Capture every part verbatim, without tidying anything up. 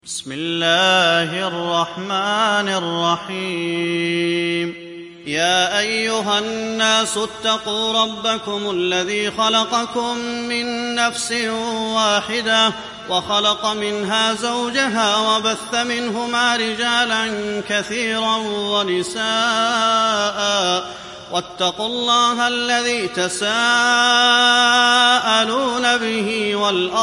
بسم الله الرحمن الرحيم. يا أيها الناس اتقوا ربكم الذي خلقكم من نفس واحدة وخلق منها زوجها وبث منهما رجالا كثيرا ونساء واتقوا الله الذي تساءلون به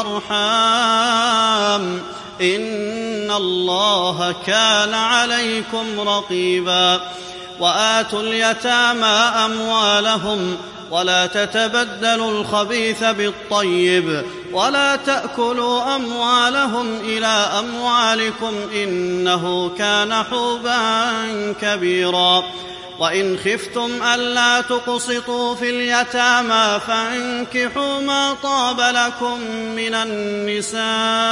والأرحام إن الله كان عليكم رقيبا. وآتوا اليتامى أموالهم ولا تتبدلوا الخبيث بالطيب ولا تأكلوا أموالهم إلى أموالكم إنه كان حوبا كبيرا. وإن خفتم ألا تقسطوا في اليتامى فانكحوا ما طاب لكم من النساء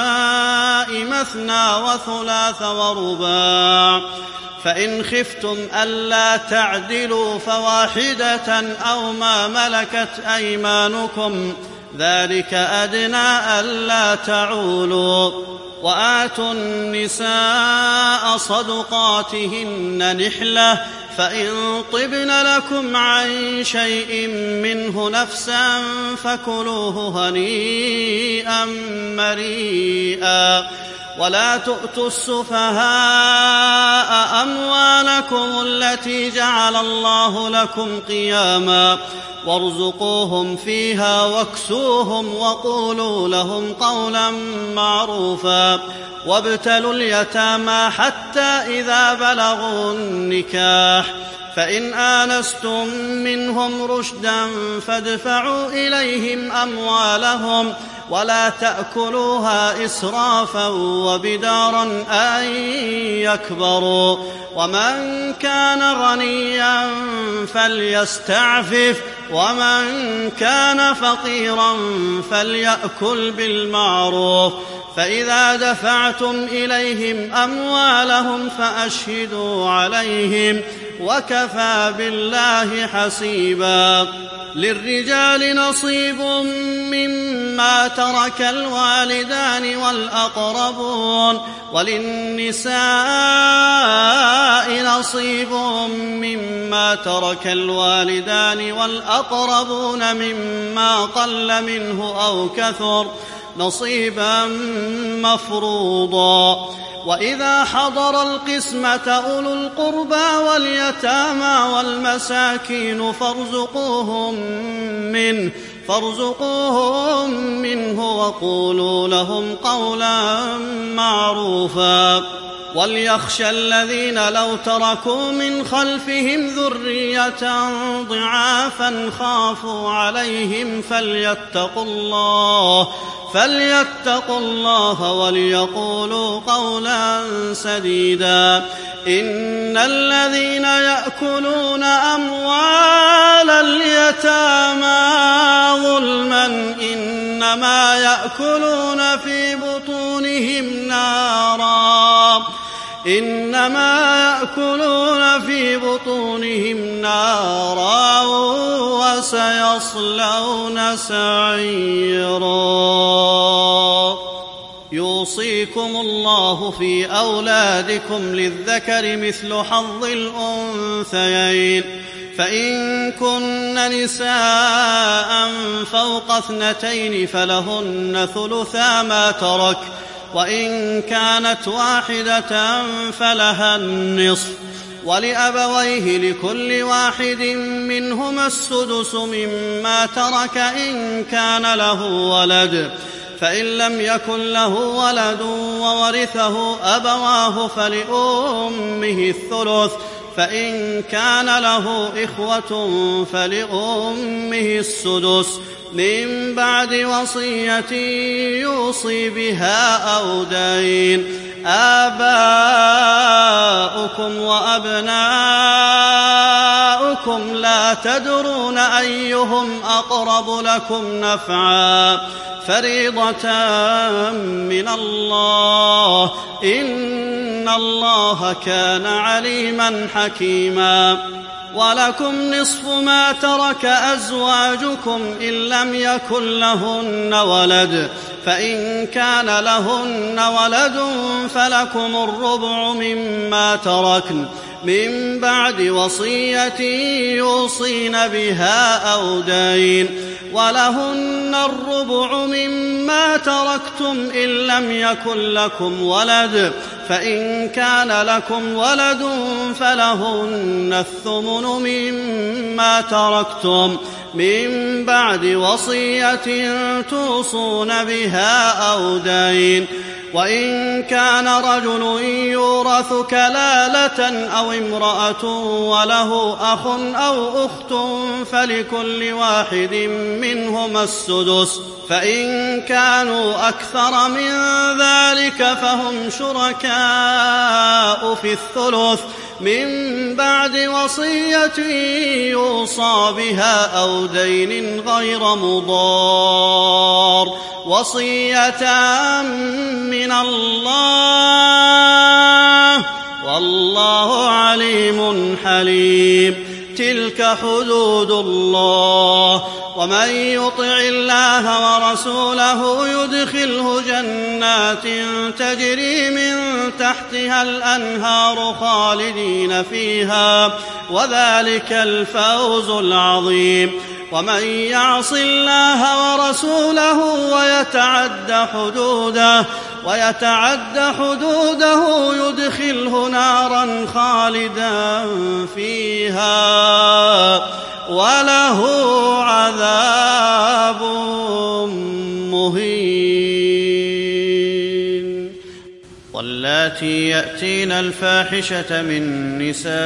مثنى وثلاث ورباع، فإن خفتم ألا تعدلوا فواحدة أو ما ملكت أيمانكم ذلك أدنى ألا تعولوا. وآتوا النساء صدقاتهن نحلة فإن طبن لكم عن شيء منه نفسا فكلوه هنيئا مريئا. ولا تؤتوا السفهاء أموالكم التي جعل الله لكم قياما وارزقوهم فيها واكسوهم وقولوا لهم قولا معروفا. وابتلوا اليتامى حتى إذا بلغوا النكاح فإن آنستم منهم رشدا فادفعوا إليهم أموالهم ولا تأكلوها إسرافا وبدارا أن يكبروا. ومن كان غنيا فليستعفف ومن كان فقيرا فليأكل بالمعروف. فإذا دفعتم إليهم أموالهم فأشهدوا عليهم وكفى بالله حسيبا. للرجال نصيب مما ترك الوالدان والأقربون وللنساء نصيب مما ترك الوالدان والأقربون مما قل منه أو كثر نصيبا مفروضا. وإذا حضر القسمة أولو القربى واليتامى والمساكين فارزقوهم منه فارزقوهم منه وقولوا لهم قولا معروفا. وليخشى الذين لو تركوا من خلفهم ذرية ضعافا خافوا عليهم فليتقوا الله فليتقوا الله وليقولوا قولا سديدا. إن الذين يأكلون أموال اليتامى ظلما إنما يأكلون في بطونهم نارا إنما يأكلون في بطونهم نارا وسيصلون سعيرا. يوصيكم الله في أولادكم للذكر مثل حظ الأنثيين فإن كن نساء فوق اثنتين فلهن ثلثا ما ترك وإن كانت واحدة فلها النصف. ولأبويه لكل واحد منهما السدس مما ترك إن كان له ولد فإن لم يكن له ولد وورثه أبواه فلأمه الثلث فإن كان له إخوة فلأمه السدس من بعد وصية يوصي بها أو دين. آباؤكم وأبناؤكم لا تدرون أيهم أقرب لكم نفعا فريضة من الله إن الله كان عليما حكيما. ولكم نصف ما ترك أزواجكم إن لم يكن لهن ولد، فإن كان لهن ولد فلكم الربع مما تركن من بعد وصية يوصين بها أو دين، ولهن الربع مما تركتم إن لم يكن لكم ولد، فإن كان لكم ولد فلهن الثمن مما تركتم من بعد وصية توصون بها أو دين. وإن كان رجل يورث كلالة أو امرأة وله أخ أو أخت فلكل واحد منهما السدس، فإن كانوا أكثر من ذلك فهم شركاء في الثلث من بعد وصية يوصى بها أو دين غير مضار، وصية من الله والله عليم حليم. تلك حدود الله، ومن يطع الله ورسوله يدخله جنات تجري من تحتها الأنهار خالدين فيها، وذلك الفوز العظيم. ومن يعص الله ورسوله ويتعد حدوده ويتعد حدوده يدخله نارا خالدا فيها وله عذاب مهين. واللاتي يأتين الفاحشة من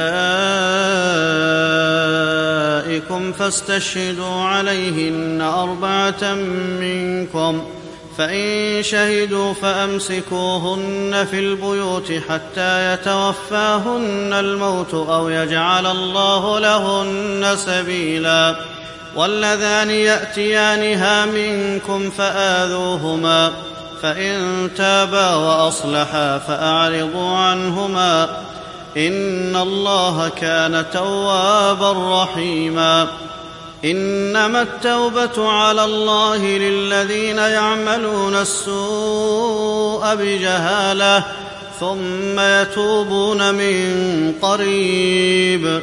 نسائكم فاستشهدوا عليهن أربعة منكم، فإن شهدوا فأمسكوهن في البيوت حتى يتوفاهن الموت أو يجعل الله لهن سبيلا. واللذان يأتيانها منكم فآذوهما، فإن تابا وأصلحا فأعرضوا عنهما، إن الله كان توابا رحيما. إنما التوبة على الله للذين يعملون السوء بجهالة ثم يتوبون من قريب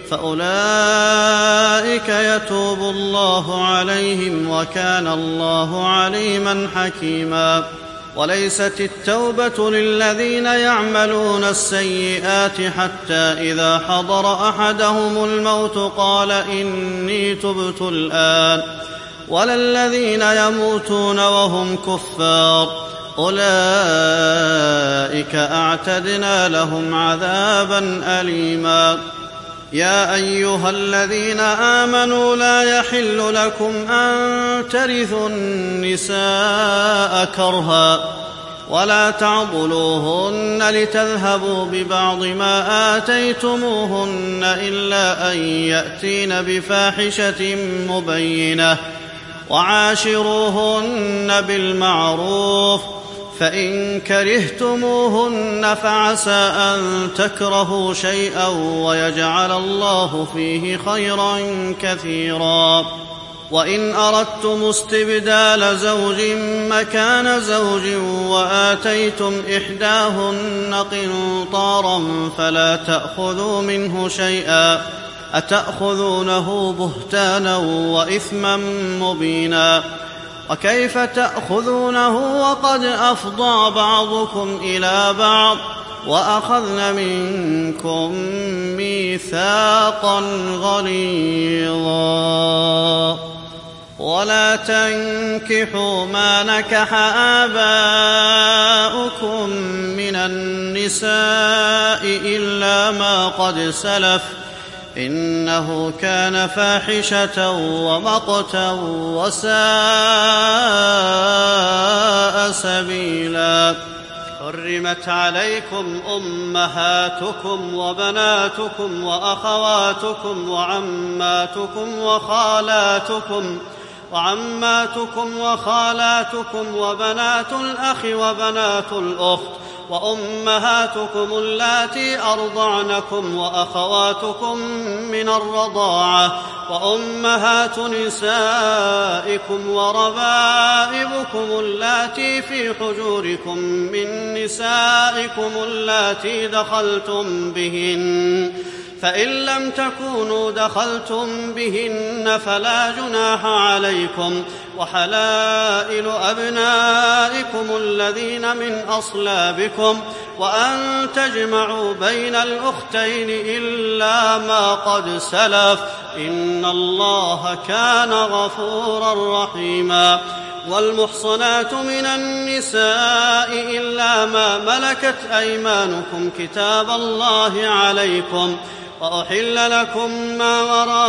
فأولئك يتوب الله عليهم وكان الله عليما حكيما. وليست التوبة للذين يعملون السيئات حتى إذا حضر أحدهم الموت قال إني تبت الآن، ولا الذين يموتون وهم كفار، أولئك أعتدنا لهم عذابا أليما. يا أيها الذين آمنوا لا يحل لكم أن ترثوا النساء كرها ولا تعضلوهن لتذهبوا ببعض ما آتيتموهن إلا أن يأتين بفاحشة مبينة، وعاشروهن بالمعروف، فإن كرهتموهن فعسى أن تكرهوا شيئا ويجعل الله فيه خيرا كثيرا. وإن أردتم استبدال زوج مكان زوج وآتيتم إحداهن قنطارا فلا تأخذوا منه شيئا، أتأخذونه بهتانا وإثما مبينا. وكيف تأخذونه وقد أفضى بعضكم إلى بعض وأخذن منكم ميثاقا غليظا. ولا تنكحوا ما نكح آباؤكم من النساء إلا ما قد سلف، إنه كان فاحشة ومقتا وساء سبيلا. حرمت عليكم أمهاتكم وبناتكم وأخواتكم وعماتكم وخالاتكم وعماتكم وخالاتكم وبنات الأخ وبنات الأخت وأمهاتكم اللاتي أرضعنكم وأخواتكم من الرضاعة وأمهات نسائكم وربائبكم اللاتي في حجوركم من نسائكم اللاتي دخلتم بهن، فإن لم تكونوا دخلتم بهن فلا جناح عليكم، وحلائل أبنائكم الذين من أصلابكم، وأن تجمعوا بين الأختين إلا ما قد سلف، إن الله كان غفورا رحيما. والمحصنات من النساء إلا ما ملكت أيمانكم كتاب الله عليكم، وأحل لكم ما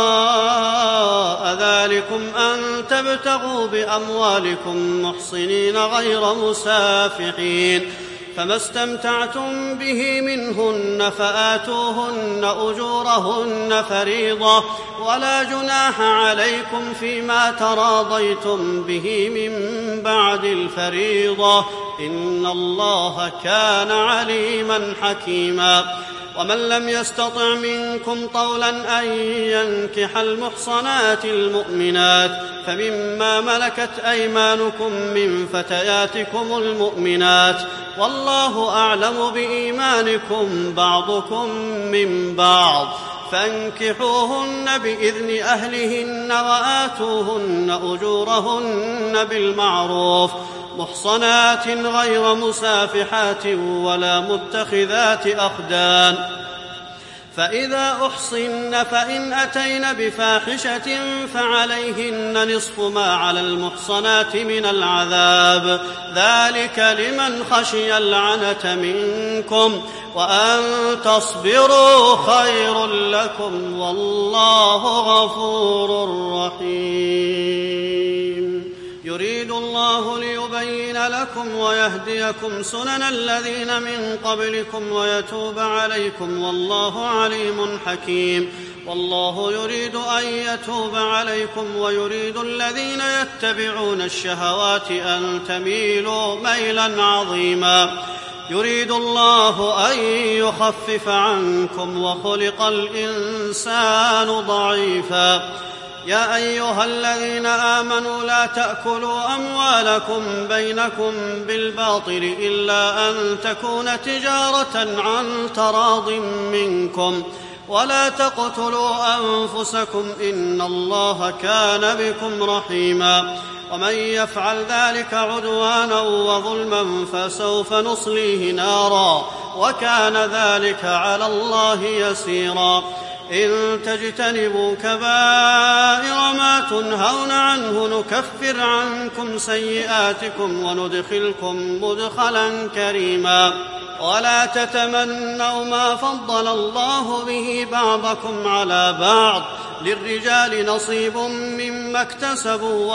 وراء ذلكم أن تبتغوا بأموالكم محصنين غير مسافحين، فما استمتعتم به منهن فآتوهن أجورهن فريضة، ولا جناح عليكم فيما تراضيتم به من بعد الفريضة، إن الله كان عليما حكيما. ومن لم يستطع منكم طولا أن ينكح المحصنات المؤمنات فمما ملكت أيمانكم من فتياتكم المؤمنات، والله أعلم بإيمانكم بعضكم من بعض، فانكحوهن بإذن أهلهن وآتوهن أجورهن بالمعروف محصنات غير مسافحات ولا متخذات أخدان، فإذا أحصن فإن أتين بفاحشة فعليهن نصف ما على المحصنات من العذاب، ذلك لمن خشي العنة منكم، وأن تصبروا خير لكم، والله غفور رحيم. يريد الله ليبين لكم ويهديكم سنن الذين من قبلكم ويتوب عليكم، والله عليم حكيم. والله يريد أن يتوب عليكم ويريد الذين يتبعون الشهوات أن تميلوا ميلا عظيما. يريد الله أن يخفف عنكم وخلق الإنسان ضعيفا. يا أيها الذين آمنوا لا تأكلوا أموالكم بينكم بالباطل إلا أن تكون تجارة عن تراض منكم، ولا تقتلوا أنفسكم إن الله كان بكم رحيما. ومن يفعل ذلك عدوانا وظلما فسوف نصليه نارا، وكان ذلك على الله يسيرا. إن تجتنبوا كبائر ما تنهون عنه نكفر عنكم سيئاتكم وندخلكم مدخلا كريما. ولا تتمنوا ما فضل الله به بعضكم على بعض، للرجال نصيب مما اكتسبوا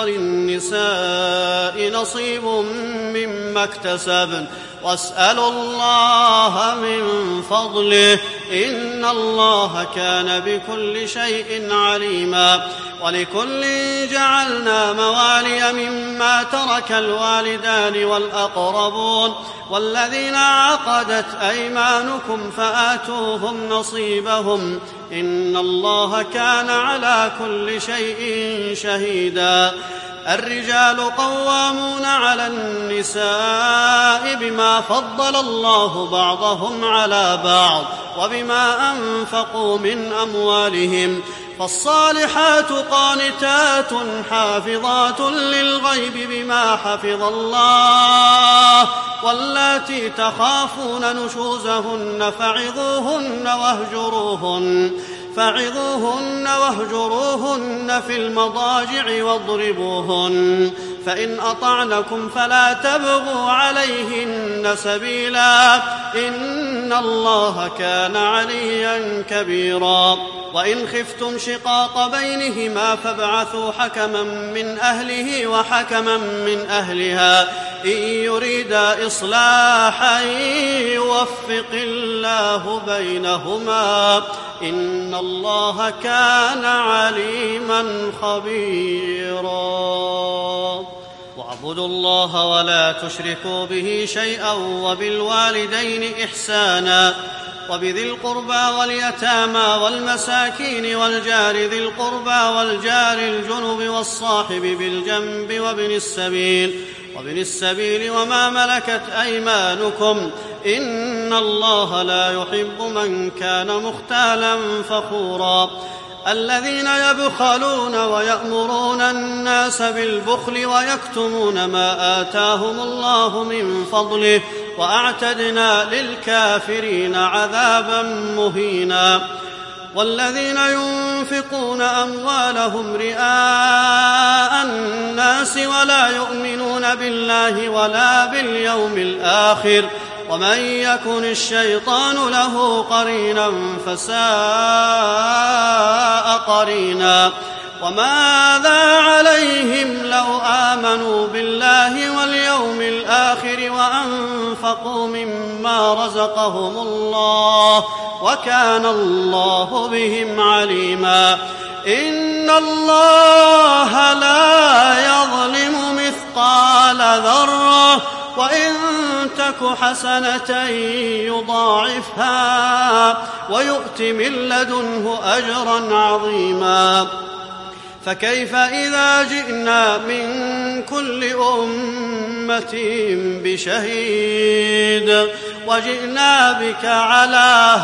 وللنساء نصيب مما اكتسبن، واسألوا الله من فضله إن الله كان بكل شيء عليما. ولكل جعلنا موالي مما ترك الوالدان والأقربون والذين عقدت أيمانكم فآتوهم نصيبهم إن الله كان على كل شيء شهيدا. الرجال قوامون على النساء بما فضل الله بعضهم على بعض وبما أنفقوا من أموالهم، فالصالحات قانتات حافظات للغيب بما حفظ الله، واللاتي تخافون نشوزهن فعظوهن واهجروهن فعظوهن واهجروهن في المضاجع واضربوهن، فإن أطعنكم فلا تبغوا عليهن سبيلا إن الله كان عليا كبيرا. وإن خفتم شقاق بينهما فابعثوا حكما من أهله وحكما من أهلها إن يريدا إصلاحا يوفق الله بينهما إن الله كان عليما خبيرا. وعظ واعبدوا الله ولا تشركوا به شيئا وبالوالدين إحسانا وبذي القربى واليتامى والمساكين والجار ذي القربى والجار الجنب والصاحب بالجنب وابن السبيل وابن السبيل وما ملكت أيمانكم إن الله لا يحب من كان مختالا فخورا الذين يبخلون ويأمرون الناس بالبخل ويكتمون ما آتاهم الله من فضله وأعتدنا للكافرين عذابا مهينا والذين ينفقون أموالهم رئاء الناس ولا يؤمنون بالله ولا باليوم الآخر ومن يكن الشيطان له قرينا فساء قرينا وماذا عليهم لو آمنوا بالله واليوم الآخر وأنفقوا مما رزقهم الله وكان الله بهم عليما إن الله لا يظلم مثقال ذرة وإن تك حسنة يضاعفها ويؤت من لدنه أجرا عظيما فكيف إذا جئنا من كل أمة بشهيد وجئنا بك على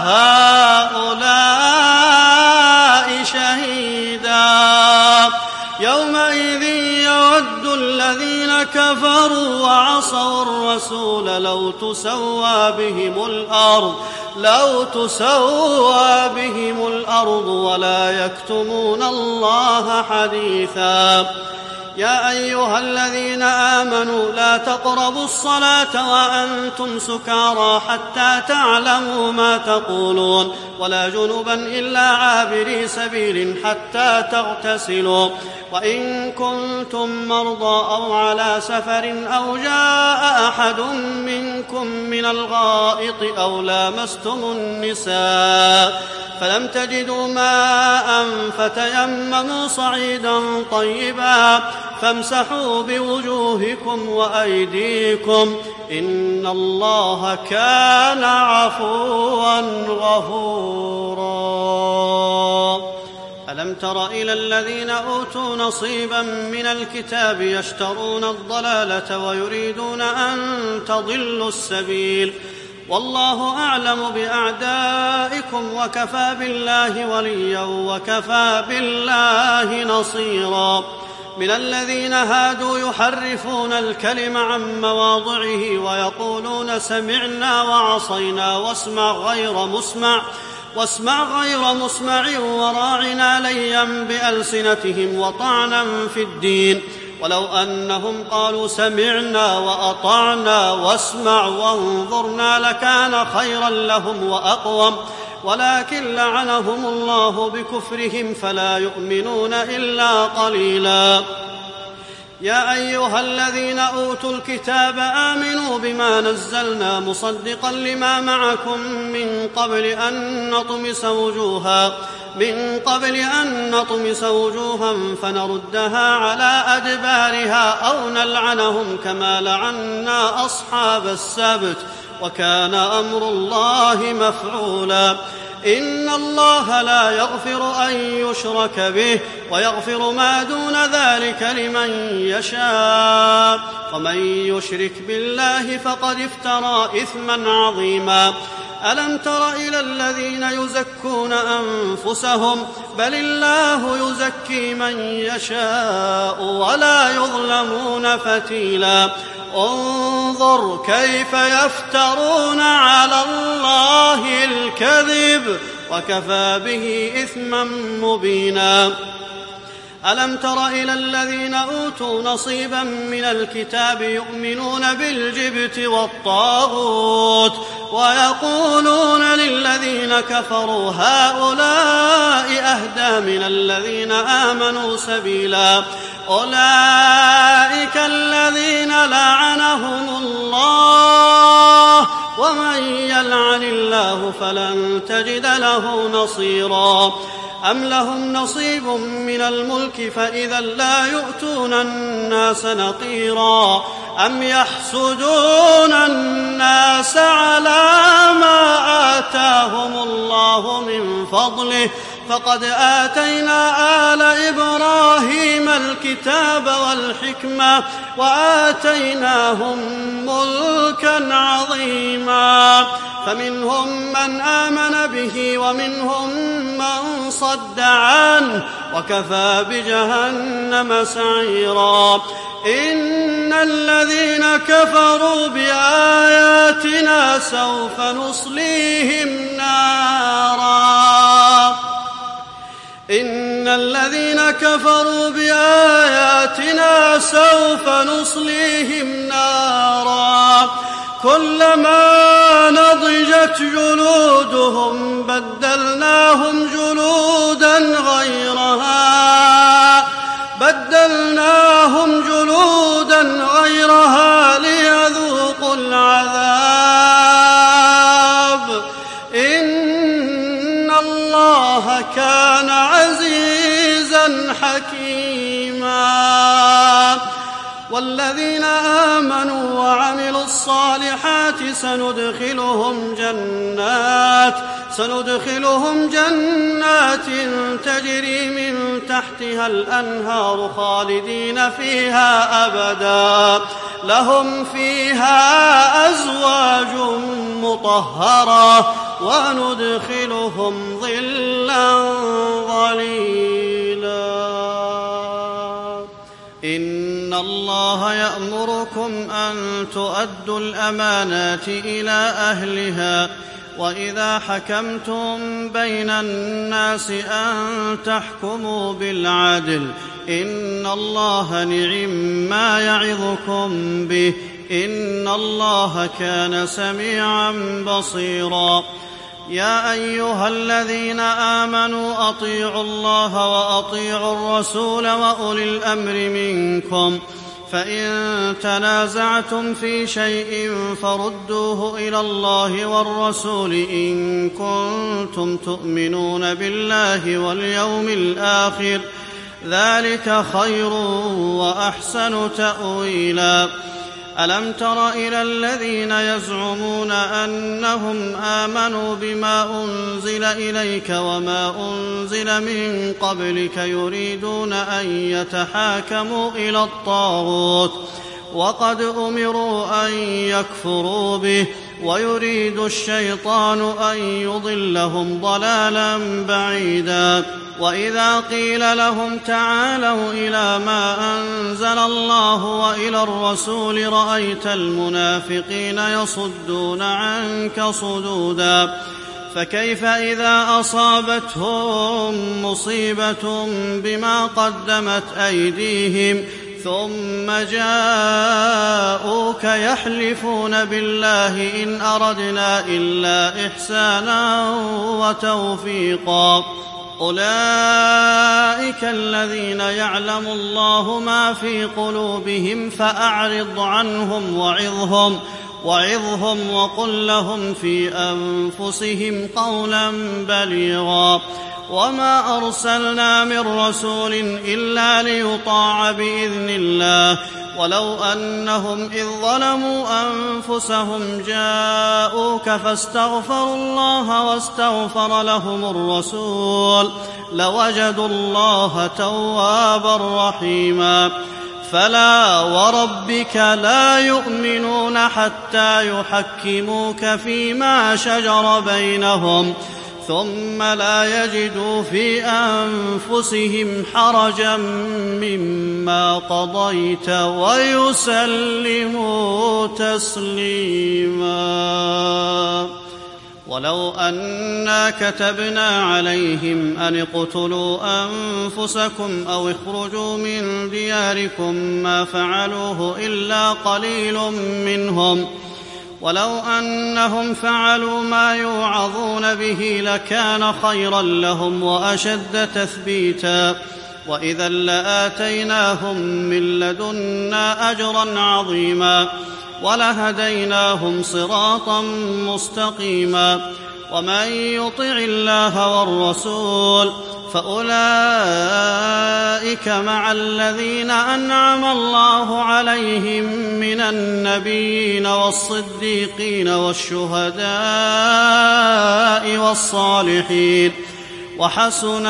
هؤلاء شهيدا يومئذ يود الذين كفروا وعصوا الرسول لو تسوى بهم الأرض لو تسوى بهم الأرض ولا يكتمون الله حديثا يا أيها الذين آمنوا لا تقربوا الصلاة وأنتم سكارى حتى تعلموا ما تقولون ولا جنبا إلا عابري سبيل حتى تغتسلوا وإن كنتم مرضى أو على سفر أو جاء أحد منكم من الغائط أو لامستم النساء فلم تجدوا ماء فتيمموا صعيدا طيبا فامسحوا بوجوهكم وأيديكم إن الله كان عفوا غفورا ألم تر إلى الذين أوتوا نصيبا من الكتاب يشترون الضلالة ويريدون أن تضلوا السبيل والله أعلم بأعدائكم وكفى بالله وليا وكفى بالله نصيرا من الذين هادوا يحرفون الكلم عن مواضعه ويقولون سمعنا وعصينا واسمع غير مسمع واسمع غير مسمع وراعنا ليا بألسنتهم وطعنا في الدين ولو أنهم قالوا سمعنا وأطعنا واسمع وانظرنا لكان خيرا لهم وأقوم ولكن لعنهم الله بكفرهم فلا يؤمنون إلا قليلا يا أيها الذين أوتوا الكتاب آمنوا بما نزلنا مصدقا لما معكم من قبل أن نطمس وجوها من قبل أن نطمس وجوها فنردها على أدبارها أو نلعنهم كما لعنا أصحاب السبت وكان أمر الله مفعولا إن الله لا يغفر أن يشرك به ويغفر ما دون ذلك لمن يشاء ومن يشرك بالله فقد افترى إثما عظيما ألم تر إلى الذين يزكون أنفسهم بل الله يزكي من يشاء ولا يظلمون فتيلا انظر كيف يفترون على الله الكذب وكفى به إثما مبينا ألم تر إلى الذين أوتوا نصيبا من الكتاب يؤمنون بالجبت والطاغوت ويقولون للذين كفروا هؤلاء أهدى من الذين آمنوا سبيلا أولئك الذين لعنهم الله ومن يلعن الله فلن تجد له نصيرا أم لهم نصيب من الملك فإذا لا يؤتون الناس نقيرا أم يحسدون الناس على ما آتاهم الله من فضله فقد آتينا آل إبراهيم الكتاب والحكمة وآتيناهم ملكا عظيما فمنهم من آمن به ومنهم من صد عنه وكفى بجهنم سعيرا إن الذين كفروا بآياتنا سوف نصليهم نارا إن الذين كفروا بآياتنا سوف نصليهم نارا كلما نضجت جلودهم بدلناهم جلودا غيرها بدلناهم جلودا غيرها ليذوقوا العذاب إن الله كان عزيزا حكيما والذين آمنوا وعملوا الصالحات سندخلهم جنات سندخلهم جنات تجري من تحتها الأنهار خالدين فيها أبدا لهم فيها أزواج مطهرة وندخلهم ظلا ظليلا إن الله يأمركم أن تؤدوا الأمانات إلى أهلها وإذا حكمتم بين الناس أن تحكموا بالعدل إن الله نعم ما يعظكم به إن الله كان سميعا بصيرا يا أيها الذين آمنوا أطيعوا الله وأطيعوا الرسول وأولي الأمر منكم فإن تنازعتم في شيء فردوه إلى الله والرسول إن كنتم تؤمنون بالله واليوم الآخر ذلك خير وأحسن تأويلا ألم تر إلى الذين يزعمون أنهم آمنوا بما أنزل إليك وما أنزل من قبلك يريدون أن يتحاكموا إلى الطاغوت وقد أمروا أن يكفروا به ويريد الشيطان أن يضلهم ضلالا بعيدا وإذا قيل لهم تعالوا إلى ما أنزل الله وإلى الرسول رأيت المنافقين يصدون عنك صدودا فكيف إذا أصابتهم مصيبة بما قدمت أيديهم ثم جاءوك يحلفون بالله إن أردنا إلا إحسانا وتوفيقا أولئك الذين يعلم الله ما في قلوبهم فأعرض عنهم وعظهم وعظهم وقل لهم في أنفسهم قولا بليغا وما أرسلنا من رسول إلا ليطاع بإذن الله ولو أنهم إذ ظلموا أنفسهم جاءوك فاستغفروا الله واستغفر لهم الرسول لوجدوا الله توابا رحيما فلا وربك لا يؤمنون حتى يحكموك فيما شجر بينهم ثم لا يجدوا في أنفسهم حرجا مما قضيت ويسلموا تسليما ولو أنا كتبنا عليهم أن اقتلوا أنفسكم أو اخرجوا من دياركم ما فعلوه إلا قليل منهم ولو أنهم فعلوا ما يوعظون به لكان خيرا لهم وأشد تثبيتا وإذا لآتيناهم من لدنا أجرا عظيما ولهديناهم صراطا مستقيما ومن يطع الله والرسول فأولئك مع الذين أنعم الله عليهم من النبيين والصديقين والشهداء والصالحين وحسن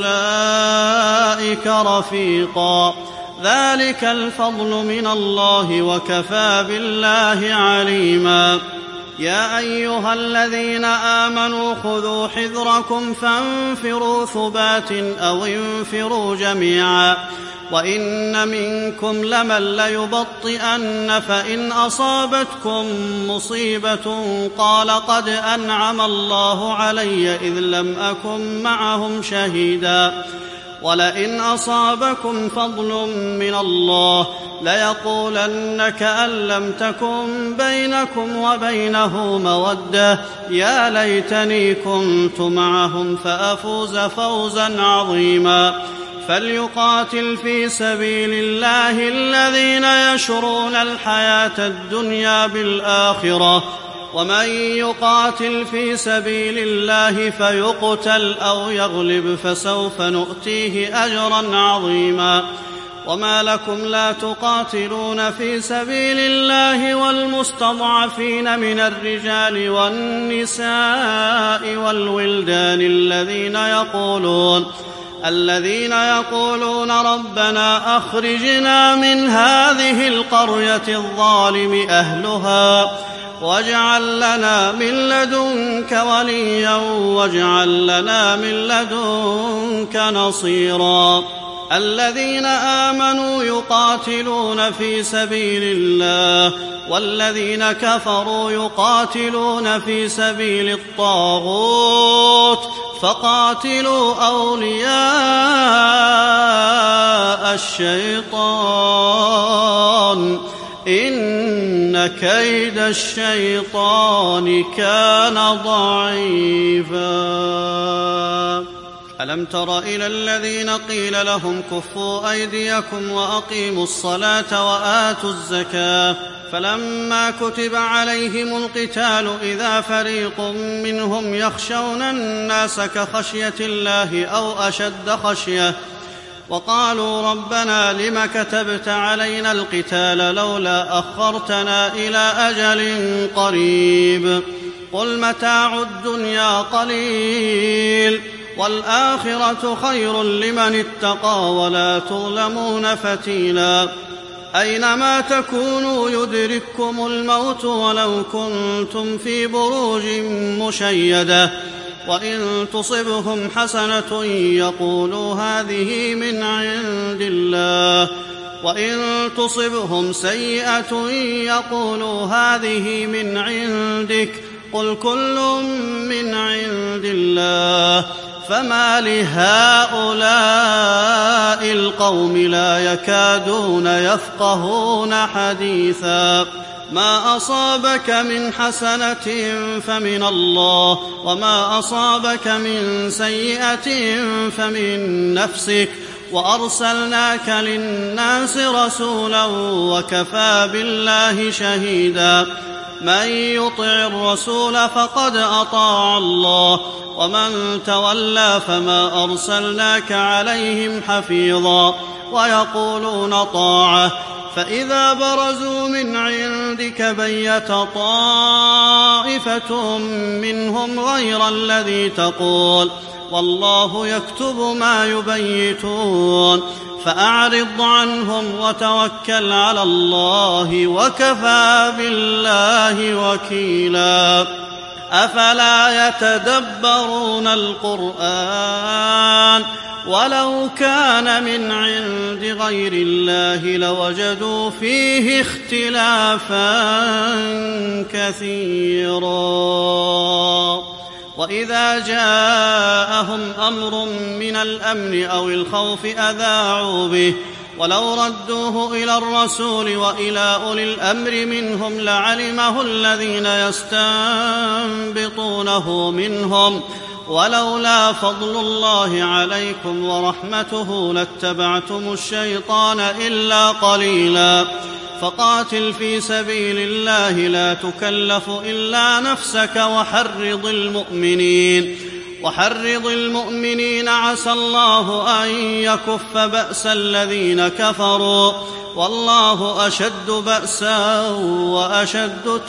أولئك رفيقا ذلك الفضل من الله وكفى بالله عليما يا أيها الذين آمنوا خذوا حذركم فانفروا ثبات أو انفروا جميعا وإن منكم لمن ليبطئن فإن أصابتكم مصيبة قال قد أنعم الله علي إذ لم أكن معهم شهيدا ولئن أصابكم فضل من الله ليقولن كأن لم تكن بينكم وبينه مودة يا ليتني كنت معهم فأفوز فوزا عظيما فليقاتل في سبيل الله الذين يشرون الحياة الدنيا بالآخرة ومن يقاتل في سبيل الله فيقتل أو يغلب فسوف نؤتيه أجرا عظيما وما لكم لا تقاتلون في سبيل الله والمستضعفين من الرجال والنساء والولدان الذين يقولون الذين يقولون ربنا أخرجنا من هذه القرية الظالم أهلها واجعل لنا من لدنك وليا واجعل لنا من لدنك نصيرا الذين آمنوا يقاتلون في سبيل الله والذين كفروا يقاتلون في سبيل الطاغوت فقاتلوا أولياء الشيطان إن كيد الشيطان كان ضعيفا ألم تر إلى الذين قيل لهم كفوا أيديكم وأقيموا الصلاة وآتوا الزكاة فلما كتب عليهم القتال إذا فريق منهم يخشون الناس كخشية الله أو أشد خشية وقالوا ربنا لم كتبت علينا القتال لولا أخرتنا إلى أجل قريب قل متاع الدنيا قليل والآخرة خير لمن اتقى ولا تظلمون فتيلا أينما تكونوا يدرككم الموت ولو كنتم في بروج مشيدة وإن تصبهم حسنة يقولوا هذه من عند الله وإن تصبهم سيئة يقولوا هذه من عندك قل كل من عند الله فما لهؤلاء القوم لا يكادون يفقهون حديثا ما أصابك من حسنة فمن الله وما أصابك من سيئة فمن نفسك وأرسلناك للناس رسولا وكفى بالله شهيدا من يطع الرسول فقد أطاع الله ومن تولى فما أرسلناك عليهم حفيظا ويقولون طاعة فإذا برزوا من عندك بيت طائفة منهم غير الذي تقول والله يكتب ما يبيتون فأعرض عنهم وتوكل على الله وكفى بالله وكيلا أفلا يتدبرون القرآن ولو كان من عند غير الله لوجدوا فيه اختلافا كثيرا وإذا جاءهم أمر من الأمن أو الخوف أذاعوا به ولو ردوه إلى الرسول وإلى أولي الأمر منهم لعلمه الذين يستنبطونه منهم ولولا فضل الله عليكم ورحمته لاتبعتم الشيطان إلا قليلا فقاتل في سبيل الله لا تكلف إلا نفسك وحرض المؤمنين وحرض المؤمنين عسى الله أن يكف بأس الذين كفروا والله أشد بأسا وأشد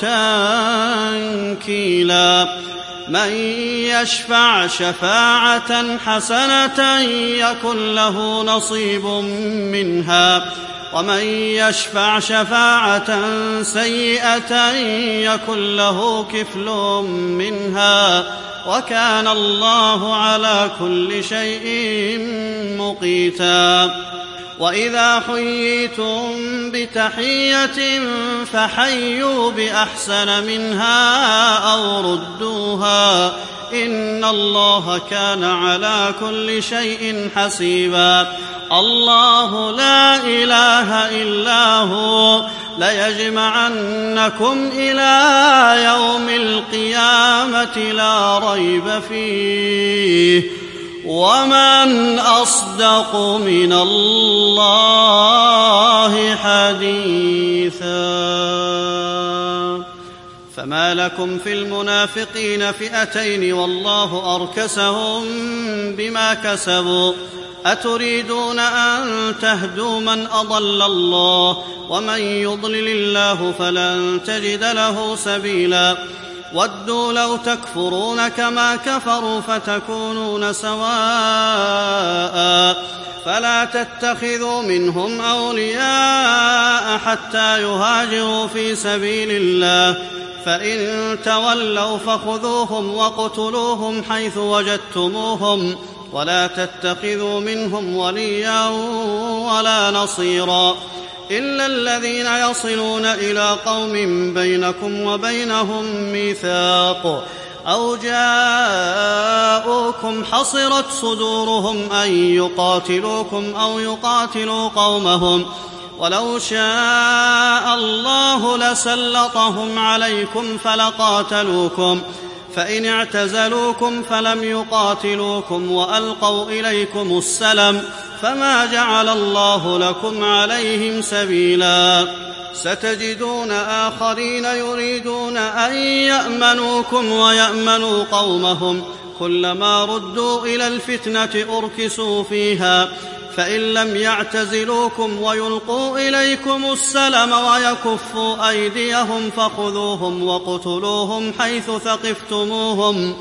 تنكيلا من يشفع شفاعة حسنة يكن له نصيب منها ومن يشفع شفاعة سيئة يكن له كفل منها وكان الله على كل شيء مقيتا وإذا حييتم بتحية فحيوا بأحسن منها أو ردوها إن الله كان على كل شيء حسيبا الله لا إله إلا هو ليجمعنكم إلى يوم القيامة لا ريب فيه ومن أصدق من الله حديثا فما لكم في المنافقين فئتين والله أركسهم بما كسبوا أتريدون أن تهدوا من أضل الله ومن يضلل الله فلن تجد له سبيلا ودوا لو تكفرون كما كفروا فتكونون سواء فلا تتخذوا منهم أولياء حتى يهاجروا في سبيل الله فإن تولوا فخذوهم واقتلوهم حيث وجدتموهم ولا تتخذوا منهم وليا ولا نصيرا إلا الذين يصلون إلى قوم بينكم وبينهم ميثاق أو جاءوكم حصرت صدورهم أن يقاتلوكم أو يقاتلوا قومهم ولو شاء الله لسلطهم عليكم فلقاتلوكم فإن اعتزلوكم فلم يقاتلوكم وألقوا إليكم السلم فما جعل الله لكم عليهم سبيلا ستجدون آخرين يريدون أن يأمنوكم ويأمنوا قومهم كلما ردوا إلى الفتنة أركسوا فيها فإن لم يعتزلوكم ويلقوا إليكم السلم ويكفوا أيديهم فخذوهم وقتلوهم حيث ثقفتموهم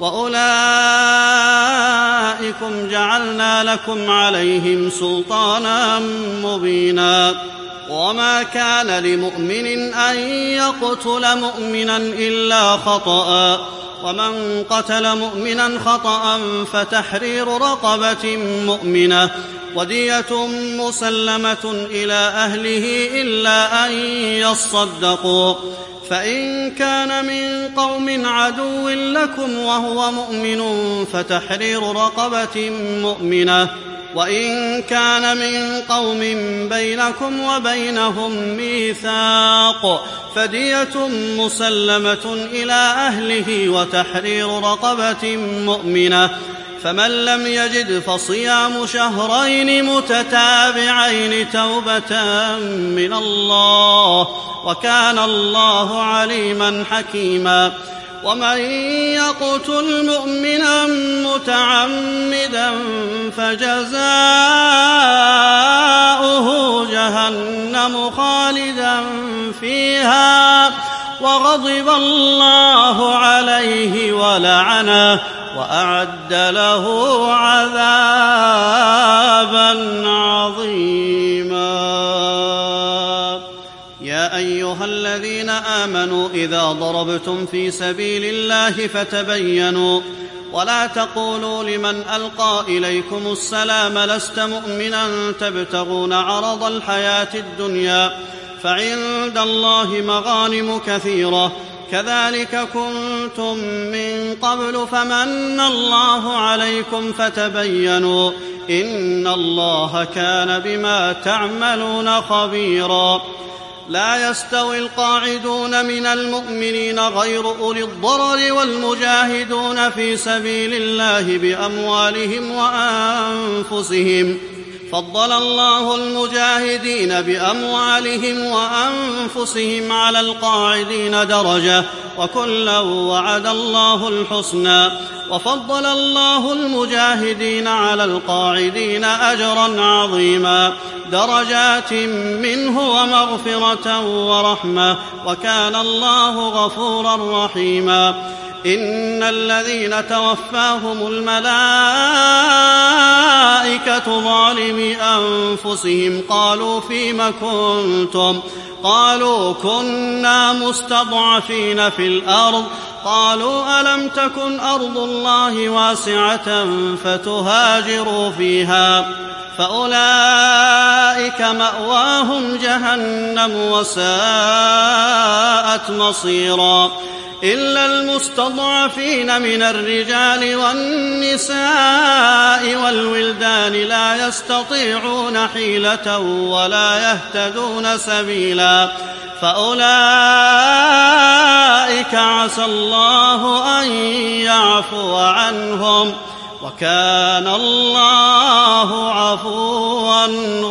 وأولئكم جعلنا لكم عليهم سلطانا مبينا وما كان لمؤمن أن يقتل مؤمنا إلا خطأ ومن قتل مؤمنا خطأ فتحرير رقبة مؤمنة ودية مسلمة إلى أهله إلا أن يصدقوا فإن كان من قوم عدو لكم وهو مؤمن فتحرير رقبة مؤمنة وإن كان من قوم بينكم وبينهم ميثاق فدية مسلمة إلى أهله وتحرير رقبة مؤمنة فمن لم يجد فصيام شهرين متتابعين توبة من الله وكان الله عليما حكيما ومن يقتل مؤمنا متعمدا فجزاؤه جهنم خالدا فيها وغضب الله عليه ولعنه وأعد له عذابا عظيما يا أيها الذين آمنوا إذا ضربتم في سبيل الله فتبينوا ولا تقولوا لمن ألقى إليكم السلام لست مؤمنا تبتغون عرض الحياة الدنيا فعند الله مغانم كثيرة كذلك كنتم من قبل فمن الله عليكم فتبينوا إن الله كان بما تعملون خبيرا لا يستوي القاعدون من المؤمنين غير أولي الضرر والمجاهدون في سبيل الله بأموالهم وأنفسهم فضل الله المجاهدين بأموالهم وأنفسهم على القاعدين درجة وكلا وعد الله الحسنى وفضل الله المجاهدين على القاعدين أجرا عظيما درجات منه ومغفرة ورحمة وكان الله غفورا رحيما إن الذين توفاهم الملائكة ظالمي أنفسهم قالوا فيم كنتم قالوا كنا مستضعفين في الأرض قالوا ألم تكن أرض الله واسعة فتهاجروا فيها فأولئك مأواهم جهنم وساءت مصيرا إلا المستضعفين من الرجال والنساء والولدان لا يستطيعون حيلة ولا يهتدون سبيلا فأولئك عسى الله أن يعفو عنهم وكان الله عفوا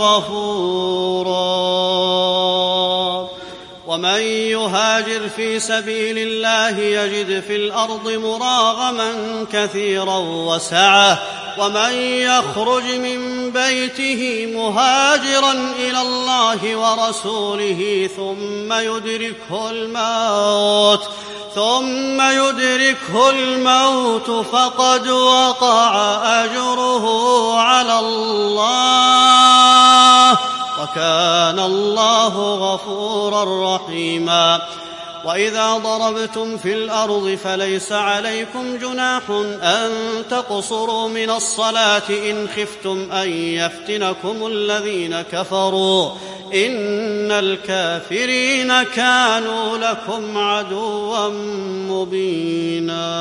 غفورا ومن يهاجر في سبيل الله يجد في الأرض مراغما كثيرا وسعة ومن يخرج من بيته مهاجرا إلى الله ورسوله ثم يدركه الموت ثم يدركه الموت فقد وقع أجره على الله وكان الله غفورا رحيما وإذا ضربتم في الأرض فليس عليكم جناح أن تقصروا من الصلاة إن خفتم أن يفتنكم الذين كفروا إن الكافرين كانوا لكم عدوا مبينا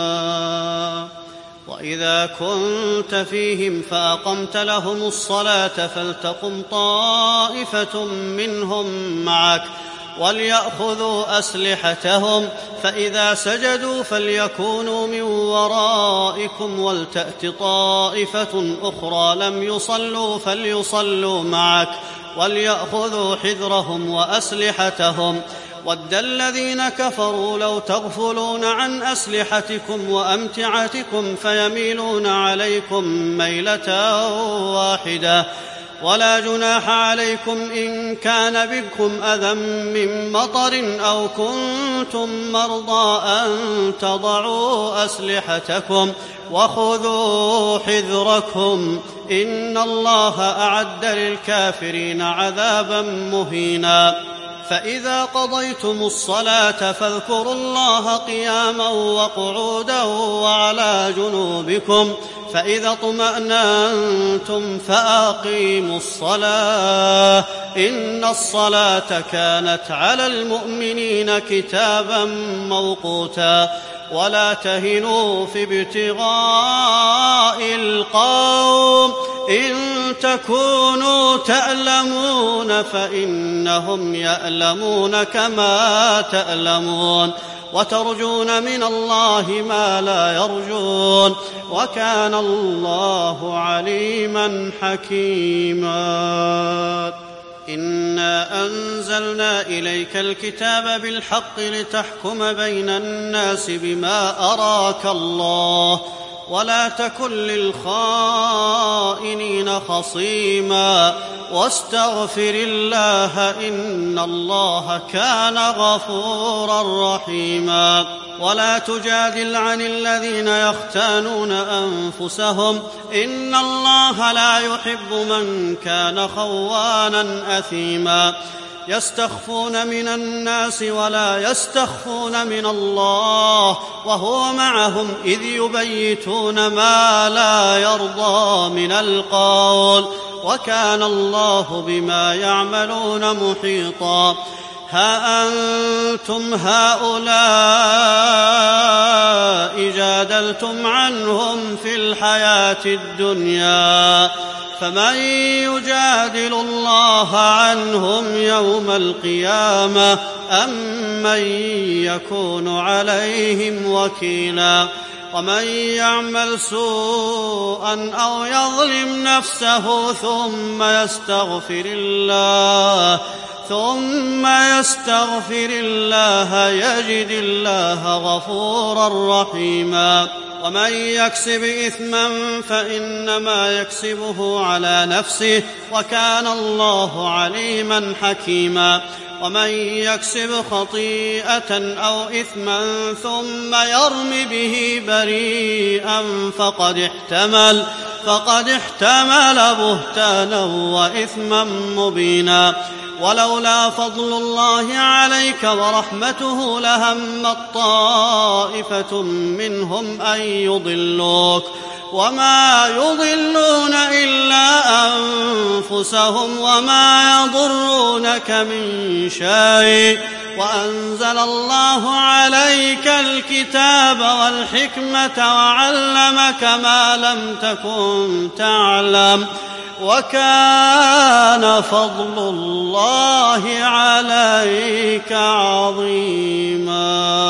وإذا كنت فيهم فأقمت لهم الصلاة فلتقم طائفة منهم معك وليأخذوا أسلحتهم فإذا سجدوا فليكونوا من ورائكم ولتأت طائفة أخرى لم يصلوا فليصلوا معك وليأخذوا حذرهم وأسلحتهم ود الذين كفروا لو تغفلون عن أسلحتكم وأمتعتكم فيميلون عليكم ميلة واحدة ولا جناح عليكم إن كان بكم أذى من مطر أو كنتم مرضى أن تضعوا أسلحتكم وخذوا حذركم إن الله أعد للكافرين عذابا مهينا فإذا قضيتم الصلاة فاذكروا الله قياما وقعودا وعلى جنوبكم فإذا اطمأننتم فأقيموا الصلاة إن الصلاة كانت على المؤمنين كتابا موقوتا ولا تهنوا في ابتغاء القوم إن تكونوا تألمون فإنهم يألمون كما تألمون وترجون من الله ما لا يرجون وكان الله عليما حكيما إنا أنزلنا إليك الكتاب بالحق لتحكم بين الناس بما أراك الله ولا تكن للخائنين خصيما واستغفر الله إن الله كان غفورا رحيما ولا تجادل عن الذين يختانون أنفسهم إن الله لا يحب من كان خوانا أثيما يستخفون من الناس ولا يستخفون من الله وهو معهم إذ يبيتون ما لا يرضى من القول وكان الله بما يعملون محيطا ها أنتم هؤلاء جادلتم عنهم في الحياة الدنيا فمن يجادل الله عنهم يوم القيامة أم من يكون عليهم وكيلا ومن يعمل سوءا أو يظلم نفسه ثم يستغفر الله ثم يستغفر الله يجد الله غفورا رحيما. ومن يكسب إثما فإنما يكسبه على نفسه وكان الله عليما حكيما. ومن يكسب خطيئة أو إثما ثم يرم به بريئا فقد احتمل فقد احتمل بهتانا وإثما مبينا. ولولا فضل الله عليك ورحمته لهمت طائفة منهم أن يضلوك وما يضلون إلا أنفسهم وما يضرونك من شيء وأنزل الله عليك الكتاب والحكمة وعلمك ما لم تكن تعلم وكان فضل الله عليك عظيما.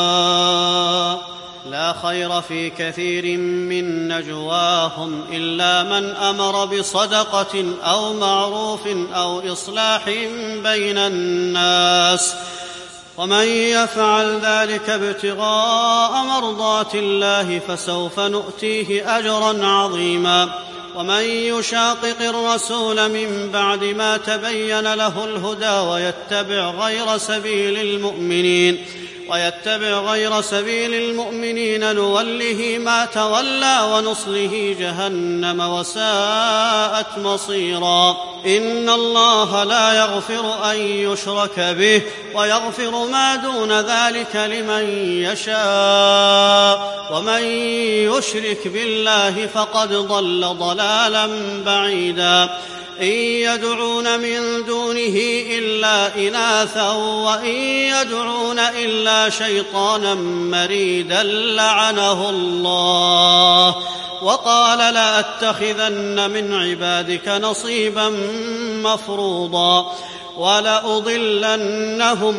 لا خير في كثير من نجواهم إلا من أمر بصدقة أو معروف أو إصلاح بين الناس ومن يفعل ذلك ابتغاء مرضات الله فسوف نؤتيه أجرا عظيما. ومن يشاقق الرسول من بعد ما تبين له الهدى ويتبع غير سبيل المؤمنين ويتبع غير سبيل المؤمنين نوله ما تولى ونصله جهنم وساءت مصيرا. إن الله لا يغفر أن يشرك به ويغفر ما دون ذلك لمن يشاء ومن يشرك بالله فقد ضل ضلالا بعيدا. إن يدعون من دونه إلا إناثا وإن يدعون إلا شيطانا مريدا لعنه الله وقال لأتخذن من عبادك نصيبا مفروضا ولأضلنهم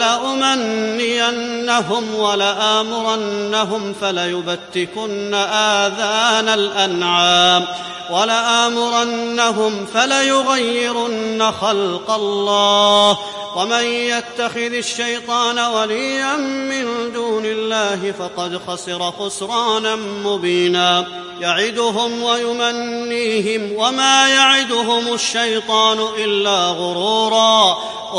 ولأمنينهم ولآمرنهم فليبتكن آذان الأنعام ولآمرنهم فليغيرن خلق الله ومن يتخذ الشيطان وليا من دون الله فقد خسر خسرانا مبينا. يعدهم ويمنيهم وما يعدهم الشيطان إلا غرورا.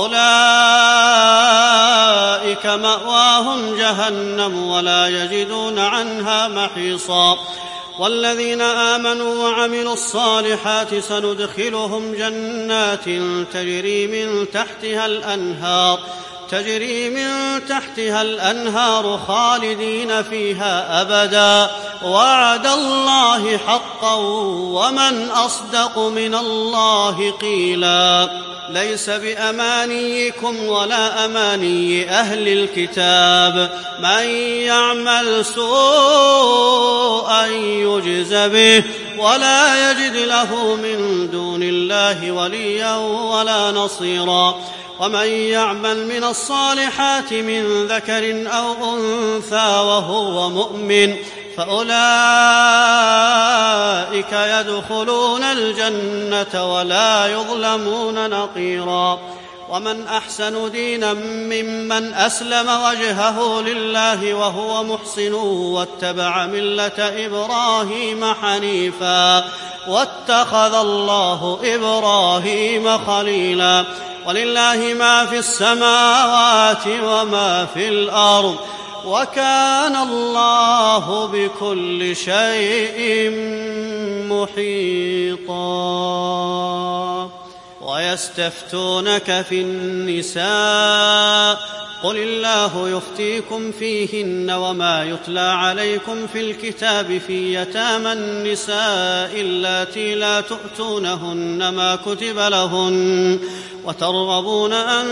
أولئك مأواهم جهنم ولا يجدون عنها محيصا. والذين آمنوا وعملوا الصالحات سندخلهم جنات تجري من تحتها الأنهار تجري من تحتها الأنهار خالدين فيها أبدا وعد الله حقا ومن أصدق من الله قيلا. ليس بأمانيكم ولا أماني أهل الكتاب من يعمل سوءا يجز به ولا يجد له من دون الله وليا ولا نصيرا. ومن يعمل من الصالحات من ذكر أو أنثى وهو مؤمن فأولئك يدخلون الجنة ولا يظلمون نقيرا. ومن أحسن دينا ممن أسلم وجهه لله وهو محسن واتبع ملة إبراهيم حنيفا واتخذ الله إبراهيم خليلا. ولله ما في السماوات وما في الأرض وكان الله بكل شيء محيطا. ويستفتونك في النساء قل الله يفتيكم فيهن وما يتلى عليكم في الكتاب في يتامى النساء اللاتي لا تؤتونهن ما كتب لهن وترغبون أن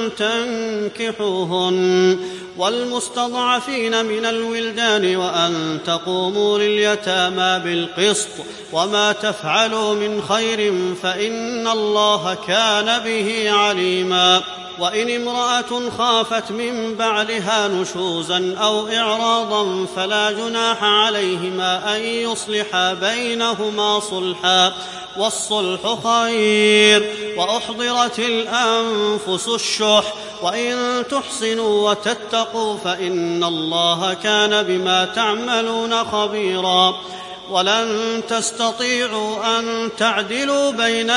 تنكحوهن والمستضعفين من الولدان وأن تقوموا لليتامى بالقسط وما تفعلوا من خير فإن الله كان به عليما. وإن امرأة خافت من بعلها نشوزا أو إعراضا فلا جناح عليهما أن يصلحا بينهما صلحا والصلح خير. وأحضرت الأنفس الشح وإن تحسنوا وتتقوا فإن الله كان بما تعملون خبيرا. ولن تستطيعوا أن تعدلوا بين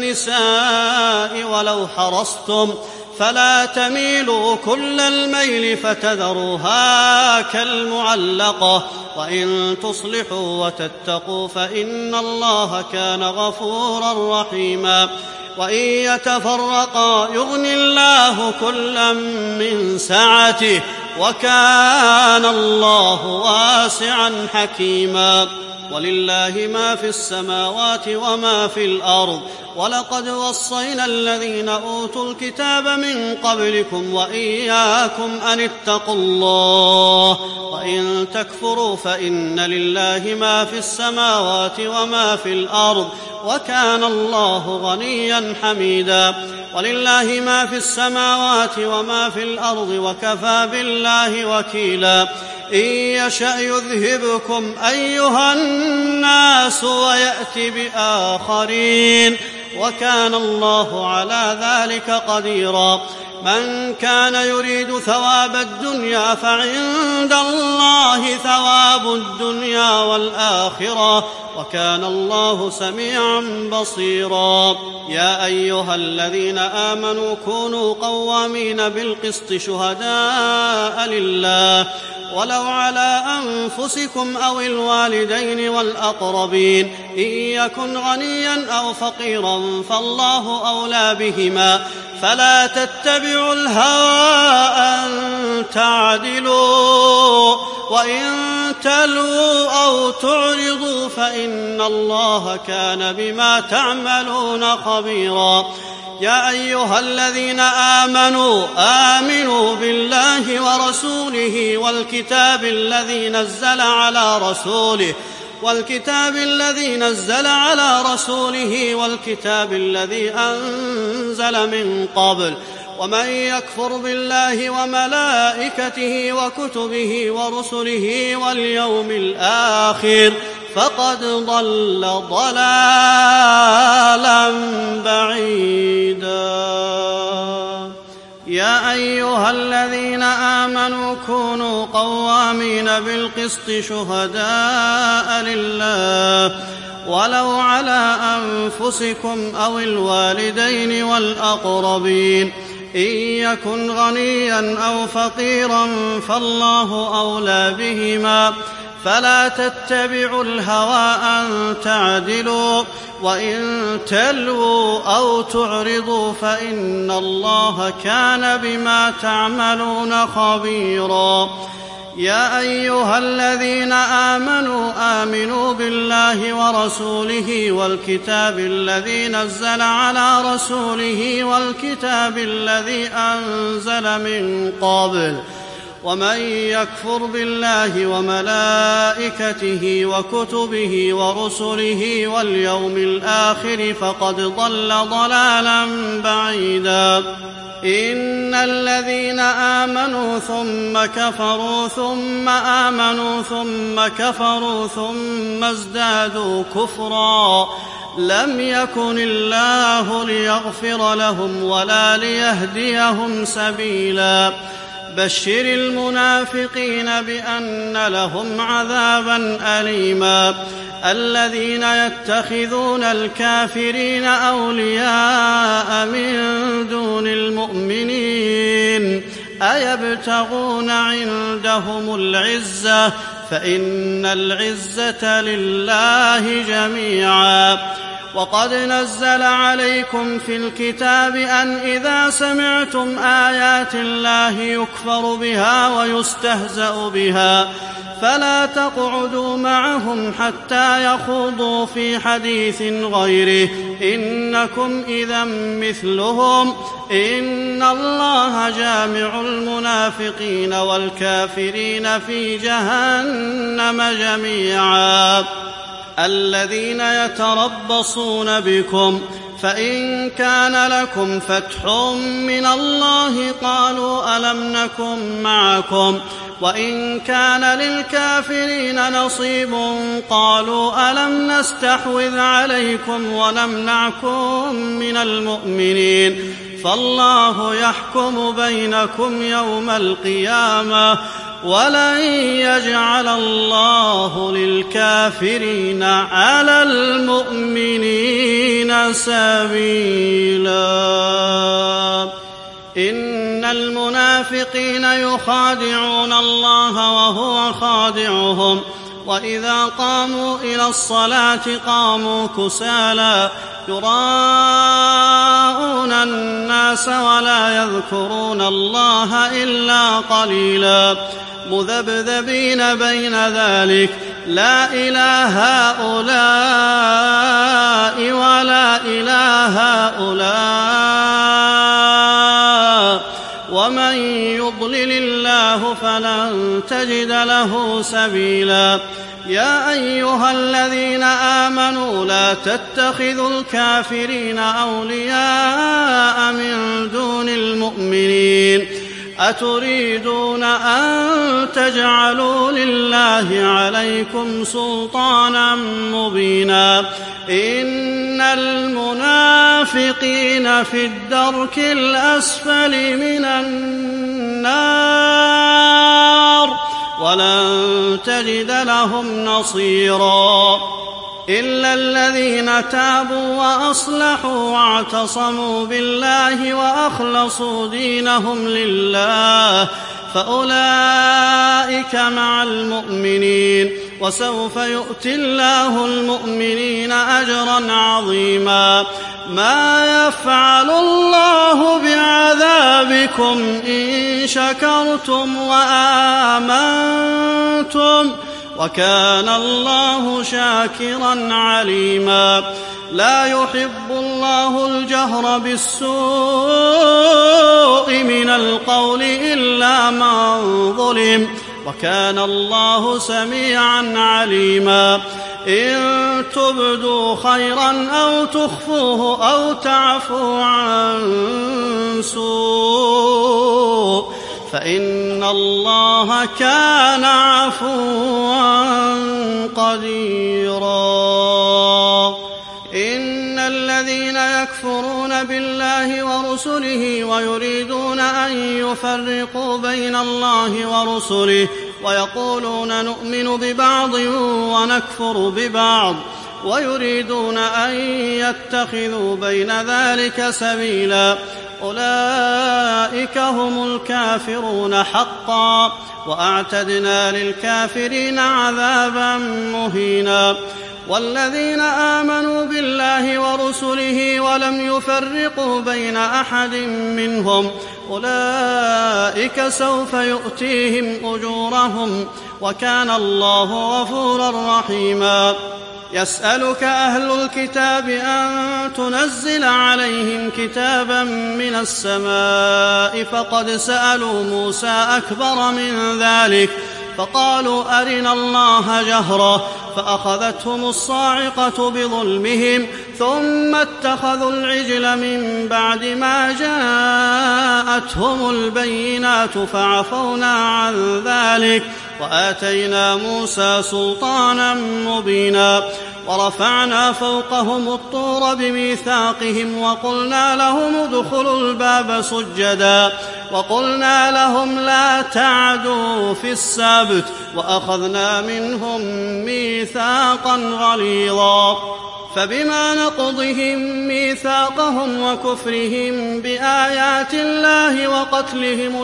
النساء ولو حرصتم فلا تميلوا كل الميل فتذروها كالمعلقة وإن تصلحوا وتتقوا فإن الله كان غفورا رحيما. وإن يتفرقا يغن الله كلا من سعته وكان الله واسعا حكيما. ولله ما في السماوات وما في الأرض ولقد وصينا الذين أوتوا الكتاب من قبلكم وإياكم أن اتقوا الله وإن تكفروا فإن لله ما في السماوات وما في الأرض وكان الله غنيا حميدا. ولله ما في السماوات وما في الأرض وكفى بالله وكيلا. إن يشأ يذهبكم أيها الناس ويأت بآخرين وكان الله على ذلك قديرا. من كان يريد ثواب الدنيا فعند الله ثواب الدنيا والآخرة وكان الله سميعا بصيرا. يا أيها الذين آمنوا كونوا قوامين بالقسط شهداء لله ولو على أنفسكم أو الوالدين والأقربين إن يكن غنيا أو فقيرا فالله أولى بهما فلا تتبعوا الهوى أن تعدلوا وإن تلووا أو تعرضوا فإن الله كان بما تعملون خبيرا. يا أيها الذين آمنوا آمنوا بالله ورسوله والكتاب الذي نزل على رسوله والكتاب الذي نزل على رسوله والكتاب الذي أنزل من قبل ومن يكفر بالله وملائكته وكتبه ورسله واليوم الآخر فقد ضل ضلالا بعيدا. يا أيها الذين آمنوا كونوا قوامين بالقسط شهداء لله ولو على أنفسكم أو الوالدين والأقربين إن يكن غنيا أو فقيرا فالله أولى بهما فلا تتبعوا الهوى أن تعدلوا وإن تلووا أو تعرضوا فإن الله كان بما تعملون خبيرا. يا أيها الذين آمنوا آمنوا بالله ورسوله والكتاب الذي نزل على رسوله والكتاب الذي أنزل من قبل ومن يكفر بالله وملائكته وكتبه ورسله واليوم الآخر فقد ضل ضلالا بعيدا. إن الذين آمنوا ثم كفروا ثم آمنوا ثم كفروا ثم ازدادوا كفرا لم يكن الله ليغفر لهم ولا ليهديهم سبيلا. بشر المنافقين بأن لهم عذابا أليما. الذين يتخذون الكافرين أولياء من دون المؤمنين أيبتغون عندهم العزة فإن العزة لله جميعا. وقد نزل عليكم في الكتاب أن إذا سمعتم آيات الله يكفر بها ويستهزأ بها فلا تقعدوا معهم حتى يخوضوا في حديث غيره إنكم إذا مثلهم إن الله جامع المنافقين والكافرين في جهنم جميعا. الذين يتربصون بكم فإن كان لكم فتح من الله قالوا ألم نكن معكم وإن كان للكافرين نصيب قالوا ألم نستحوذ عليكم ونمنعكم من المؤمنين فالله يحكم بينكم يوم القيامة ولن يجعل الله للكافرين على المؤمنين سبيلا. إن المنافقين يخادعون الله وهو خادعهم وإذا قاموا إلى الصلاة قاموا كسالى يراءون الناس ولا يذكرون الله إلا قليلا مذبذبين بين ذلك لا إله هؤلاء ولا إله هؤلاء ومن يضلل الله فلن تجد له سبيلا. يا أيها الذين آمنوا لا تتخذوا الكافرين أولياء من دون المؤمنين أتريدون أن تجعلوا لله عليكم سلطانا مبينا إن المنافقين في الدرك الأسفل من النار ولن تجد لهم نصيرا إلا الذين تابوا وأصلحوا واعتصموا بالله وأخلصوا دينهم لله فأولئك مع المؤمنين وسوف يؤتي الله المؤمنين أجرا عظيما. ما يفعل الله بعذابكم إن شكرتم وآمنتم وكان الله شاكرا عليما. لا يحب الله الجهر بالسوء من القول إلا من ظلم وكان الله سميعا عليما. إن تبدوا خيرا أو تخفوه أو تعفوا عن سوء فإن الله كان عفوا قديرا. إن الذين يكفرون بالله ورسله ويريدون أن يفرقوا بين الله ورسله ويقولون نؤمن ببعض ونكفر ببعض ويريدون أن يتخذوا بين ذلك سبيلا أولئك هم الكافرون حقا وأعتدنا للكافرين عذابا مهينا. والذين آمنوا بالله ورسله ولم يفرقوا بين أحد منهم أولئك سوف يؤتيهم أجورهم وكان الله غفورا رحيما. يسألك أهل الكتاب أن تنزل عليهم كتابا من السماء فقد سألوا موسى أكبر من ذلك فقالوا أرنا الله جهرة فأخذتهم الصاعقة بظلمهم ثم اتخذوا العجل من بعد ما جاءتهم البينات فعفونا عن ذلك وآتينا موسى سلطانا مبينا. ورفعنا فوقهم الطور بميثاقهم وقلنا لهم ادخلوا الباب سجدا وقلنا لهم لا تعدوا في السبت وأخذنا منهم ميثاقا غليظا. فبما نقضهم ميثاقهم وكفرهم بآيات الله وقتلهم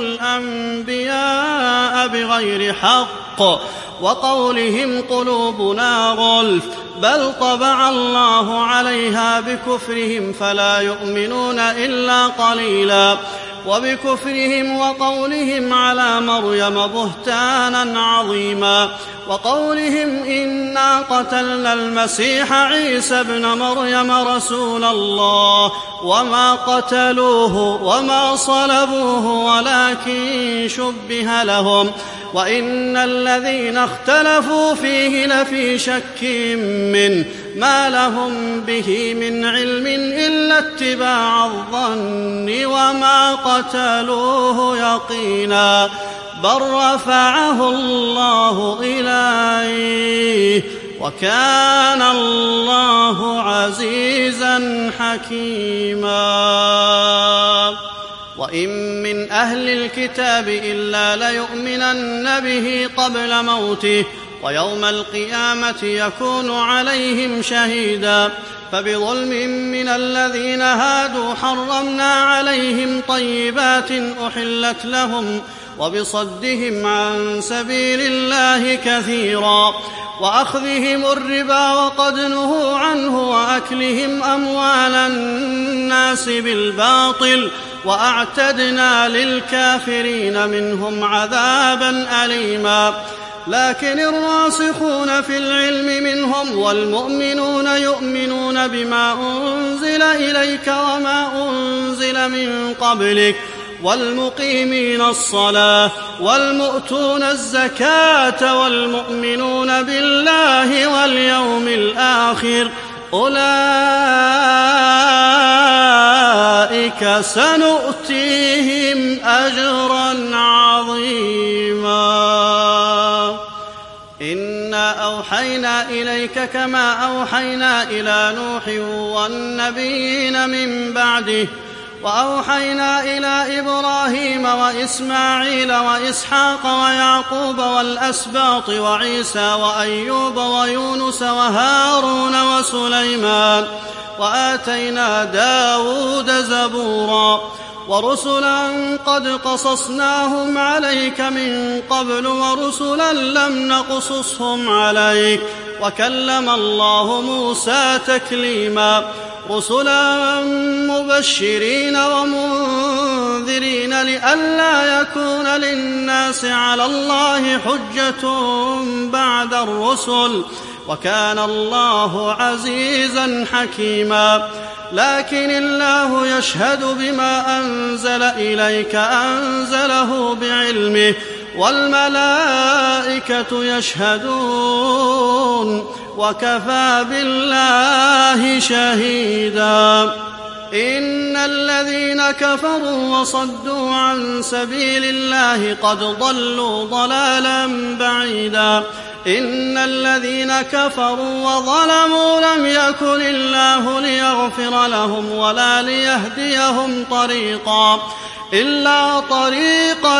الأنبياء بغير حق وقولهم قلوبنا غلف بل طبع الله عليها بكفرهم فلا يؤمنون إلا قليلا. وبكفرهم وقولهم على مريم بهتانا عظيما وقولهم إنا قتلنا المسيح عيسى ابن مريم رسول الله وما قتلوه وما صلبوه ولكن شبه لهم وإن الذين اختلفوا فيه لفي شك منه ما لهم به من علم إلا اتباع الظن وما قتلوه يقينا بل رفعه الله إليه وكان الله عزيزا حكيما. وإن من أهل الكتاب إلا ليؤمنن به قبل موته ويوم القيامة يكون عليهم شهيدا فبظلم من الذين هادوا حرمنا عليهم طيبات أحلت لهم وبصدهم عن سبيل الله كثيرا وأخذهم الربا وقد نهوا عنه وأكلهم أموال الناس بالباطل وأعتدنا للكافرين منهم عذابا أليما. لكن الراسخون في العلم منهم والمؤمنون يؤمنون بما أنزل إليك وما أنزل من قبلك والمقيمين الصلاة والمؤتون الزكاة والمؤمنون بالله واليوم الآخر أولئك سنؤتيهم أجرا عظيما. إنا أوحينا إليك كما أوحينا إلى نوح والنبيين من بعده وأوحينا إلى إبراهيم وإسماعيل وإسحاق ويعقوب والأسباط وعيسى وأيوب ويونس وهارون وسليمان وآتينا داود زبورا ورسلا قد قصصناهم عليك من قبل ورسلا لم نقصصهم عليك وكلم الله موسى تكليما رسلا مبشرين ومنذرين لئلا يكون للناس على الله حجة بعد الرسل وكان الله عزيزا حكيما. لكن الله يشهد بما أنزل إليك أنزله بعلمه والملائكة يشهدون وكفى بالله شهيدا. إن الذين كفروا وصدوا عن سبيل الله قد ضلوا ضلالا بعيدا. إن الذين كفروا وظلموا لم يكن الله ليغفر لهم ولا ليهديهم طريقا إلا طريق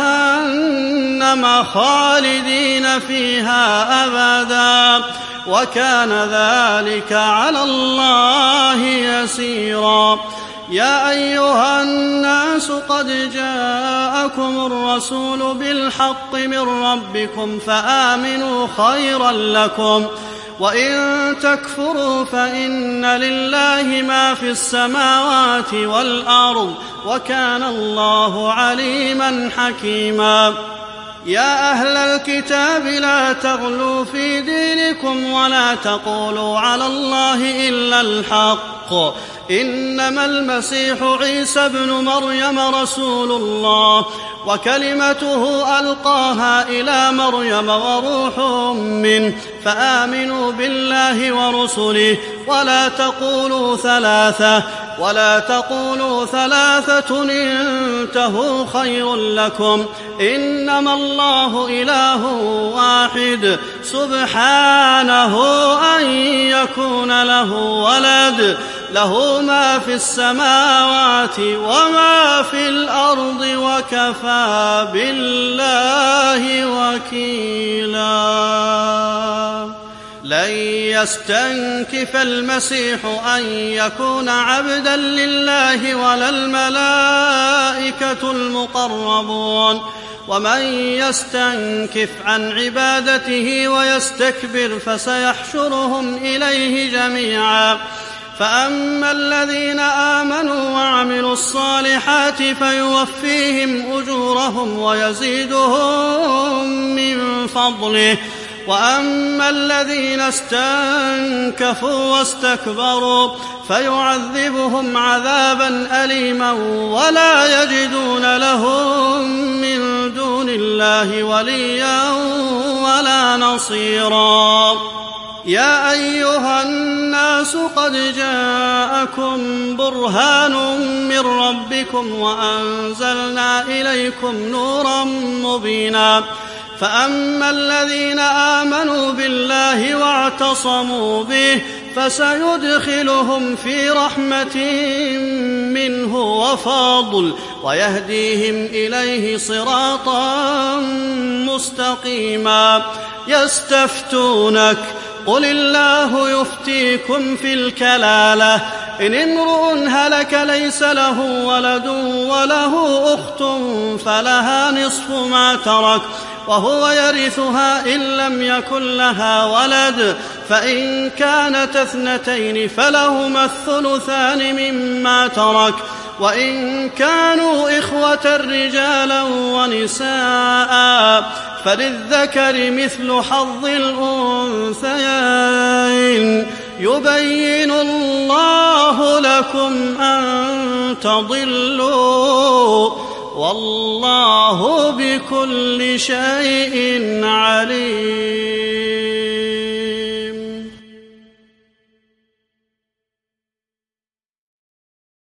جهنم خالدين فيها أبدا وكان ذلك على الله يسيرا. يا أيها الناس قد جاءكم الرسول بالحق من ربكم فآمنوا خيرا لكم وإن تكفروا فإن لله ما في السماوات والأرض وكان الله عليما حكيما. يا أهل الكتاب لا تغلوا في دينكم ولا تقولوا على الله إلا الحق إنما المسيح عيسى ابن مريم رسول الله وكلمته ألقاها إلى مريم وروح منه فآمنوا بالله ورسله ولا تقولوا ثلاثة ولا تقولوا ثلاثة انتهوا خير لكم إنما الله إله واحد سبحانه أن يكون له ولد له ما في السماوات وما في الأرض وكفى بالله وكيلا. لن يستنكف المسيح أن يكون عبدا لله ولا الملائكة المقربون ومن يستنكف عن عبادته ويستكبر فسيحشرهم إليه جميعا. فأما الذين آمنوا وعملوا الصالحات فيوفيهم أجورهم ويزيدهم من فضله وأما الذين استنكفوا واستكبروا فيعذبهم عذابا أليما ولا يجدون لهم من دون الله وليا ولا نصيرا. يا أيها الناس قد جاءكم برهان من ربكم وأنزلنا إليكم نورا مبينا. فأما الذين آمنوا بالله واعتصموا به فسيدخلهم في رحمة منه وفضل ويهديهم إليه صراطا مستقيما. يستفتونك قل الله يفتيكم في الكلالة إن امرؤ هلك ليس له ولد وله أخت فلها نصف ما ترك وهو يرثها إن لم يكن لها ولد فإن كانت اثنتين فلهما الثلثان مما ترك وإن كانوا إخوة رجالا ونساء فللذكر مثل حظ الأنثيين. يبين الله لكم أن تضلوا والله بكل شيء عليم.